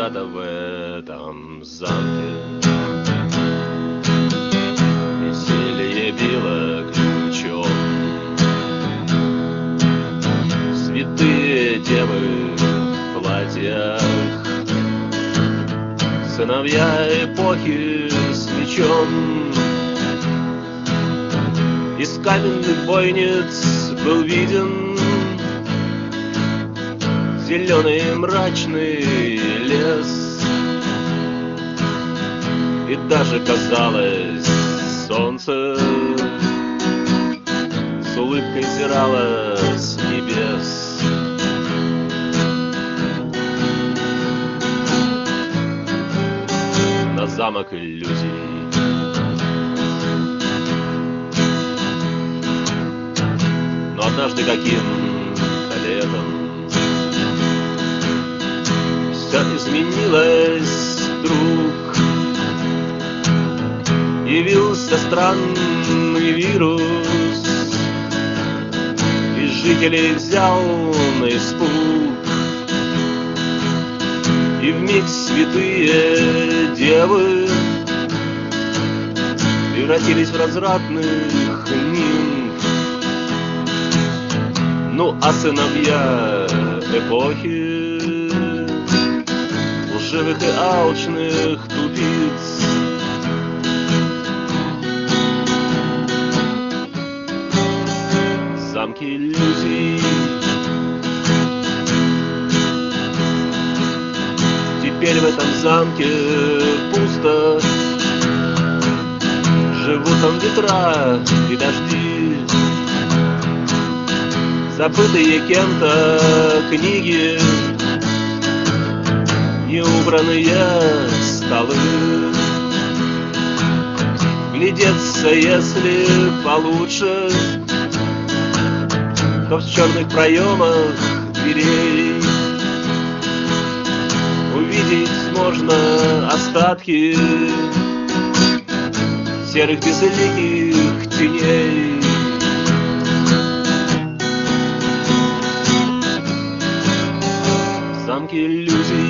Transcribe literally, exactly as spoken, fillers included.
когда-то в этом замке веселье било ключом. Святые девы в платьях, сыновья эпохи с мечом. Из каменных бойниц был виден зеленый мрачный лес, и даже казалось, солнце с улыбкой взирало с небес. На замок иллюзий но однажды каким-то летом все изменилось вдруг. Явился странный вирус, и жителей взял на испуг. И вмиг святые девы превратились в развратных нимф. Ну а сыновья эпохи лживых и алчных тупиц замки иллюзий. Теперь в этом замке пусто, живут там ветра и дожди, забытые кем-то книги, неубранные столы. Глядеться, если получше, то в черных проемах дверей увидеть можно остатки серых безликих теней. Замки иллюзий.